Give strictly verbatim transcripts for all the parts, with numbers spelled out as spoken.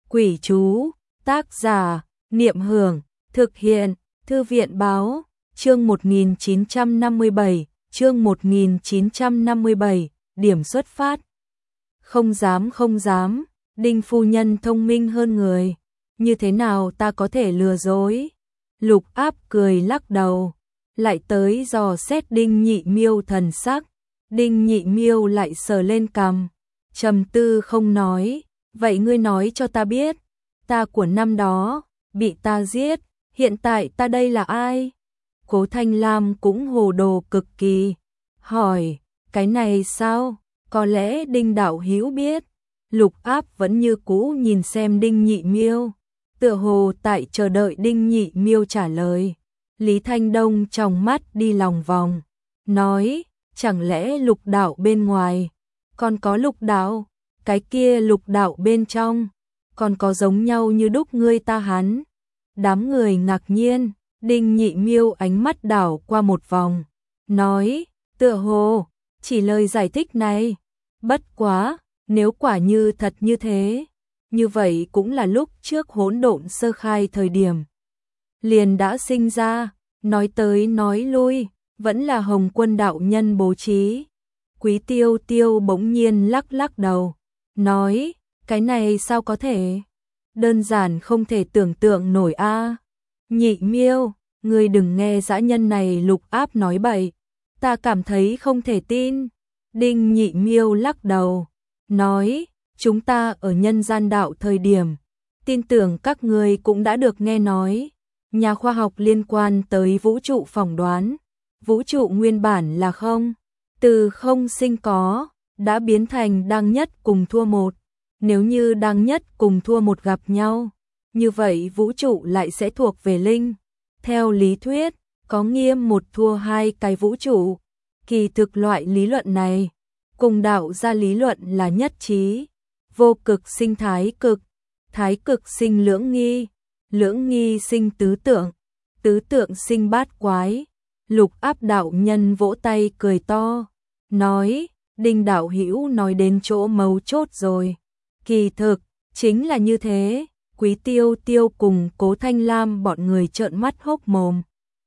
Quỷ chú, tác giả, Niệm Hưởng, thực hiện, Thư viện báo, chương một nghìn chín trăm năm mươi bảy, chương một nghìn chín trăm năm mươi bảy, điểm xuất phát. Không dám không dám, Đinh phu nhân thông minh hơn người, như thế nào ta có thể lừa dối. Lục Áp cười lắc đầu, lại tới dò xét Đinh Nhị Miêu thần sắc. Đinh Nhị Miêu lại sờ lên cằm, trầm tư không nói. Vậy ngươi nói cho ta biết, ta của năm đó, bị ta giết, hiện tại ta đây là ai? Cố Thanh Lam cũng hồ đồ cực kỳ, hỏi, cái này sao? Có lẽ Đinh đạo hữu biết. Lục Áp vẫn như cũ nhìn xem Đinh Nhị Miêu, tựa hồ tại chờ đợi Đinh Nhị Miêu trả lời. Lý Thanh Đông trong mắt đi lòng vòng, nói, chẳng lẽ Lục đạo bên ngoài còn có Lục đạo? Cái kia Lục đạo bên trong còn có giống nhau như đúc ngươi ta hắn? Đám người ngạc nhiên. Đinh Nhị Miêu ánh mắt đảo qua một vòng, nói, tựa hồ chỉ lời giải thích này. Bất quá, nếu quả như thật như thế, như vậy cũng là lúc trước hỗn độn sơ khai thời điểm liền đã sinh ra. Nói tới nói lui, vẫn là Hồng Quân đạo nhân bố trí. Quý Tiêu Tiêu bỗng nhiên lắc lắc đầu, nói, cái này sao có thể? Đơn giản không thể tưởng tượng nổi a. À. Nhị Miêu, ngươi đừng nghe dã nhân này Lục Áp nói bậy, ta cảm thấy không thể tin. Đinh Nhị Miêu lắc đầu, nói, chúng ta ở nhân gian đạo thời điểm, tin tưởng các ngươi cũng đã được nghe nói, nhà khoa học liên quan tới vũ trụ phỏng đoán, vũ trụ nguyên bản là không, từ không sinh có, đã biến thành đang nhất cùng thua một. Nếu như đang nhất cùng thua một gặp nhau, như vậy vũ trụ lại sẽ thuộc về linh. Theo lý thuyết, có nghiêm một thua hai cái vũ trụ. Kỳ thực loại lý luận này, cùng đạo ra lý luận là nhất trí. Vô cực sinh thái cực, thái cực sinh lưỡng nghi, lưỡng nghi sinh tứ tượng, tứ tượng sinh bát quái. Lục Áp đạo nhân vỗ tay cười to, nói, Đinh đạo hữu nói đến chỗ mấu chốt rồi. Kỳ thực, chính là như thế. Quý Tiêu Tiêu cùng Cố Thanh Lam bọn người trợn mắt hốc mồm.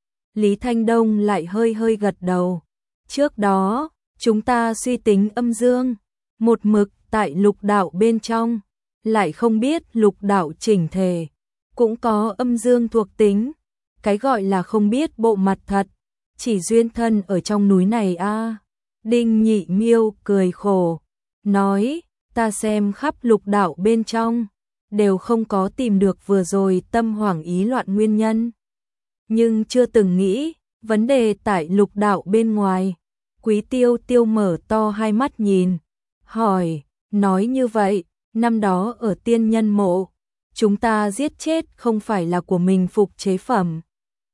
Lý Thanh Đông lại hơi hơi gật đầu. Trước đó, chúng ta suy tính âm dương, một mực tại lục đạo bên trong, lại không biết lục đạo chỉnh thể cũng có âm dương thuộc tính. Cái gọi là không biết bộ mặt thật, chỉ duyên thân ở trong núi này a. À. Đinh Nhị Miêu cười khổ, nói, ta xem khắp lục đạo bên trong, đều không có tìm được vừa rồi tâm hoảng ý loạn nguyên nhân. Nhưng chưa từng nghĩ, vấn đề tại lục đạo bên ngoài. Quý Tiêu Tiêu mở to hai mắt nhìn, hỏi, nói như vậy, năm đó ở tiên nhân mộ, chúng ta giết chết không phải là của mình phục chế phẩm,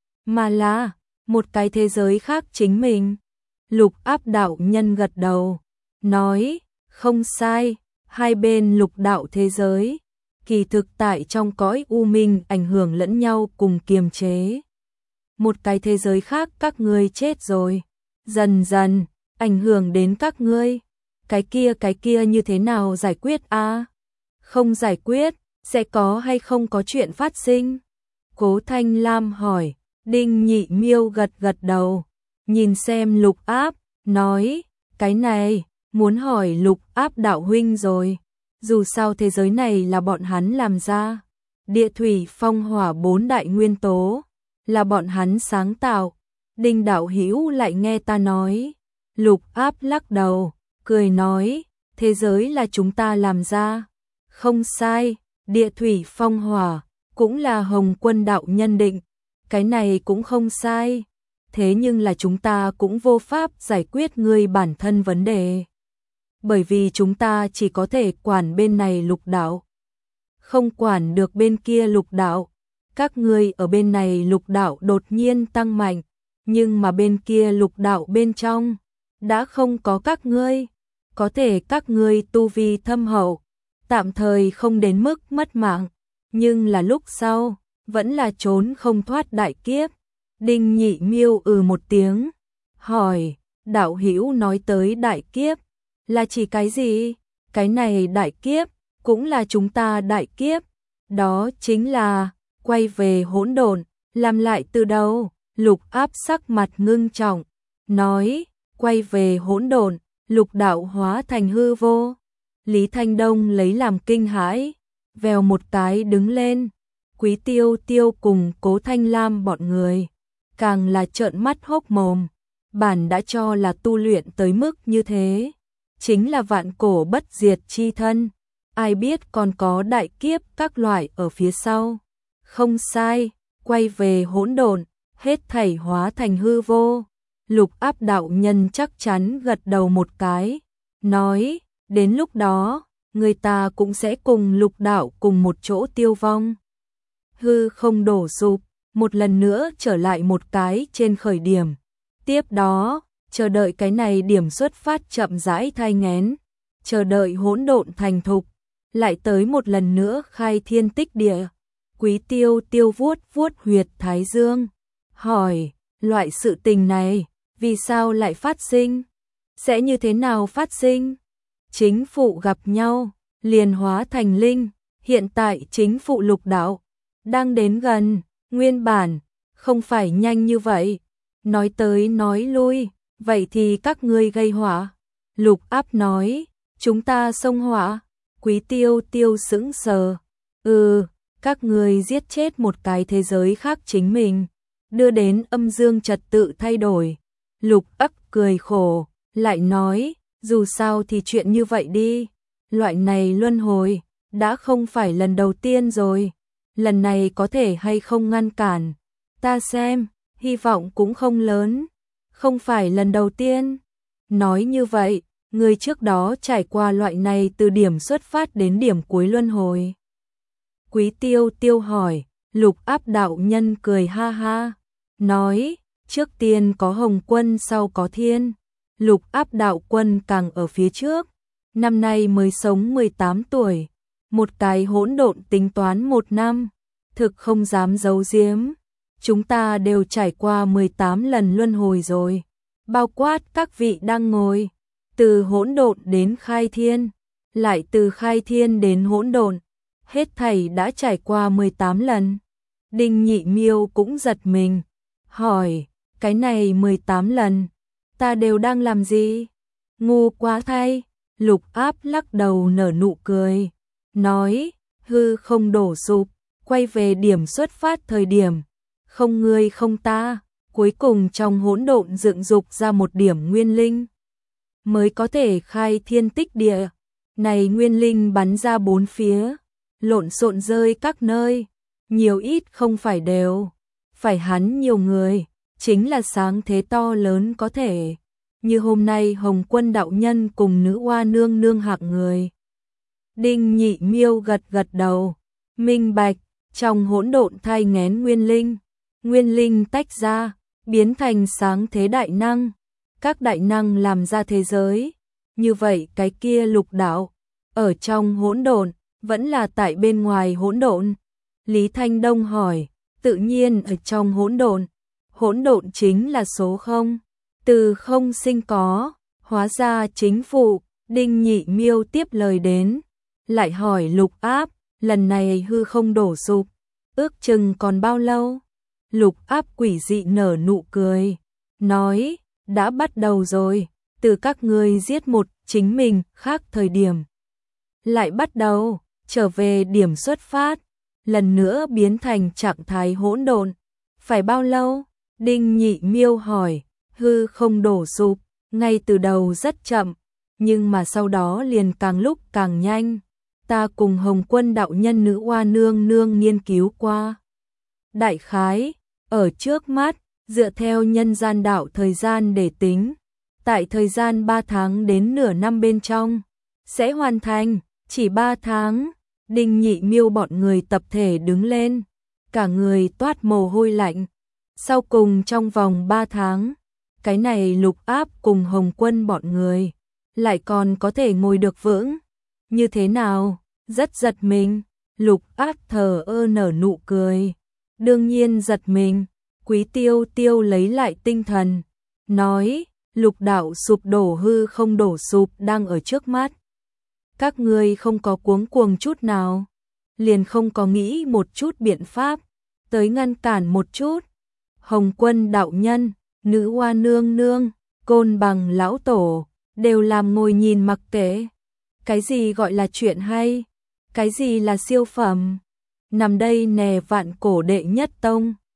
mà là một cái thế giới khác chính mình. Lục Áp đạo nhân gật đầu, nói, không sai, hai bên lục đạo thế giới, kỳ thực tại trong cõi u minh ảnh hưởng lẫn nhau cùng kiềm chế. Một cái thế giới khác các ngươi chết rồi, dần dần ảnh hưởng đến các ngươi. Cái kia cái kia như thế nào giải quyết a? À? Không giải quyết, sẽ có hay không có chuyện phát sinh? Cố Thanh Lam hỏi. Đinh Nhị Miêu gật gật đầu, nhìn xem Lục Áp, nói, cái này, muốn hỏi Lục Áp đạo huynh rồi. Dù sao thế giới này là bọn hắn làm ra, địa thủy phong hỏa bốn đại nguyên tố, là bọn hắn sáng tạo. Đinh đạo hữu lại nghe ta nói. Lục Áp lắc đầu, cười nói, thế giới là chúng ta làm ra. Không sai, địa thủy phong hỏa, cũng là Hồng Quân đạo nhân định. Cái này cũng không sai. Thế nhưng là chúng ta cũng vô pháp giải quyết ngươi bản thân vấn đề. Bởi vì chúng ta chỉ có thể quản bên này lục đạo, không quản được bên kia lục đạo. Các ngươi ở bên này lục đạo đột nhiên tăng mạnh, nhưng mà bên kia lục đạo bên trong đã không có các ngươi. Có thể các ngươi tu vi thâm hậu, tạm thời không đến mức mất mạng, nhưng là lúc sau vẫn là trốn không thoát đại kiếp. Đinh Nhị Miêu ừ một tiếng, hỏi, đạo hữu nói tới đại kiếp, là chỉ cái gì? Cái này đại kiếp, cũng là chúng ta đại kiếp, Đó chính là quay về hỗn độn, làm lại từ đầu. Lục Áp sắc mặt ngưng trọng, nói, quay về hỗn độn, lục đạo hóa thành hư vô. Lý Thanh Đông lấy làm kinh hãi, vèo một cái đứng lên. Quý Tiêu Tiêu cùng Cố Thanh Lam bọn người, càng là trợn mắt hốc mồm. Bản đã cho là tu luyện tới mức như thế, chính là vạn cổ bất diệt chi thân, ai biết còn có đại kiếp các loại ở phía sau. Không sai, quay về hỗn độn, hết thảy hóa thành hư vô. Lục Áp đạo nhân chắc chắn gật đầu một cái, nói, đến lúc đó, người ta cũng sẽ cùng lục đạo cùng một chỗ tiêu vong. Hư không đổ sụp, một lần nữa trở lại một cái trên khởi điểm. Tiếp đó, chờ đợi cái này điểm xuất phát chậm rãi thai nghén, chờ đợi hỗn độn thành thục, lại tới một lần nữa khai thiên tích địa. Quý Tiêu Tiêu vuốt vuốt huyệt thái dương, hỏi, loại sự tình này, vì sao lại phát sinh? Sẽ như thế nào phát sinh? Chính phụ gặp nhau, liền hóa thành linh, hiện tại chính phụ lục đạo, đang đến gần, nguyên bản, không phải nhanh như vậy. Nói tới nói lui, vậy thì các ngươi gây họa. Lục Áp nói, chúng ta xông họa. Quý Tiêu Tiêu sững sờ, ừ, các ngươi giết chết một cái thế giới khác chính mình, đưa đến âm dương trật tự thay đổi. Lục Áp cười khổ, lại nói, dù sao thì chuyện như vậy đi, loại này luân hồi, đã không phải lần đầu tiên rồi, lần này có thể hay không ngăn cản, ta xem, hy vọng cũng không lớn, không phải lần đầu tiên. Nói như vậy, người trước đó trải qua loại này từ điểm xuất phát đến điểm cuối luân hồi. Quý Tiêu Tiêu hỏi, Lục Áp đạo nhân cười ha ha, nói, trước tiên có Hồng Quân sau có Thiên, Lục Áp đạo quân càng ở phía trước, năm nay mới sống mười tám tuổi, một cái hỗn độn tính toán một năm, thực không dám giấu giếm, chúng ta đều trải qua mười tám lần luân hồi rồi, bao quát các vị đang ngồi, từ hỗn độn đến khai thiên, lại từ khai thiên đến hỗn độn, hết thảy đã trải qua mười tám lần. Đinh Nhị Miêu cũng giật mình, hỏi, cái này mười tám lần, ta đều đang làm gì? Ngu quá thay. Lục Áp lắc đầu nở nụ cười, nói, hư không đổ sụp, quay về điểm xuất phát thời điểm, không ngươi không ta, cuối cùng trong hỗn độn dựng dục ra một điểm nguyên linh, mới có thể khai thiên tích địa. Này nguyên linh bắn ra bốn phía, lộn xộn rơi các nơi, nhiều ít không phải đều, phải hắn nhiều người, chính là sáng thế to lớn có thể. Như hôm nay Hồng Quân đạo nhân cùng nữ oa nương nương hạng người. Đinh Nhị Miêu gật gật đầu, minh bạch, trong hỗn độn thai nghén nguyên linh, nguyên linh tách ra, biến thành sáng thế đại năng, các đại năng làm ra thế giới, như vậy cái kia lục đạo, ở trong hỗn độn, vẫn là tại bên ngoài hỗn độn. Lý Thanh Đông hỏi, tự nhiên ở trong hỗn độn, hỗn độn chính là số không. Từ không sinh có, hóa ra chính phụ. Đinh Nhị Miêu tiếp lời đến, lại hỏi Lục Áp, lần này hư không đổ sụp, ước chừng còn bao lâu? Lục Áp quỷ dị nở nụ cười, nói, đã bắt đầu rồi, từ các ngươi giết một chính mình khác thời điểm. Lại bắt đầu, trở về điểm xuất phát, lần nữa biến thành trạng thái hỗn độn, phải bao lâu? Đinh Nhị Miêu hỏi. Hư không đổ sụp, ngay từ đầu rất chậm, nhưng mà sau đó liền càng lúc càng nhanh. Ta cùng Hồng Quân đạo nhân nữ oa nương nương nghiên cứu qua. Đại khái, ở trước mắt, dựa theo nhân gian đạo thời gian để tính, tại thời gian ba tháng đến nửa năm bên trong, sẽ hoàn thành, chỉ ba tháng. Đinh Nhị Miêu bọn người tập thể đứng lên, cả người toát mồ hôi lạnh. Sau cùng trong vòng ba tháng, cái này Lục Áp cùng Hồng Quân bọn người lại còn có thể ngồi được vững. Như thế nào? Rất giật mình. Lục Áp thờ ơ nở nụ cười. Đương nhiên giật mình. Quý Tiêu Tiêu lấy lại tinh thần, nói, lục đạo sụp đổ hư không đổ sụp đang ở trước mắt. Các ngươi không có cuống cuồng chút nào. liền không có nghĩ một chút biện pháp, tới ngăn cản một chút. Hồng Quân đạo nhân, Nữ Hoa nương nương, Côn Bằng lão tổ, đều làm ngồi nhìn mặc kệ. Cái gì gọi là chuyện hay? Cái gì là siêu phẩm? Nằm đây nè vạn cổ đệ nhất tông.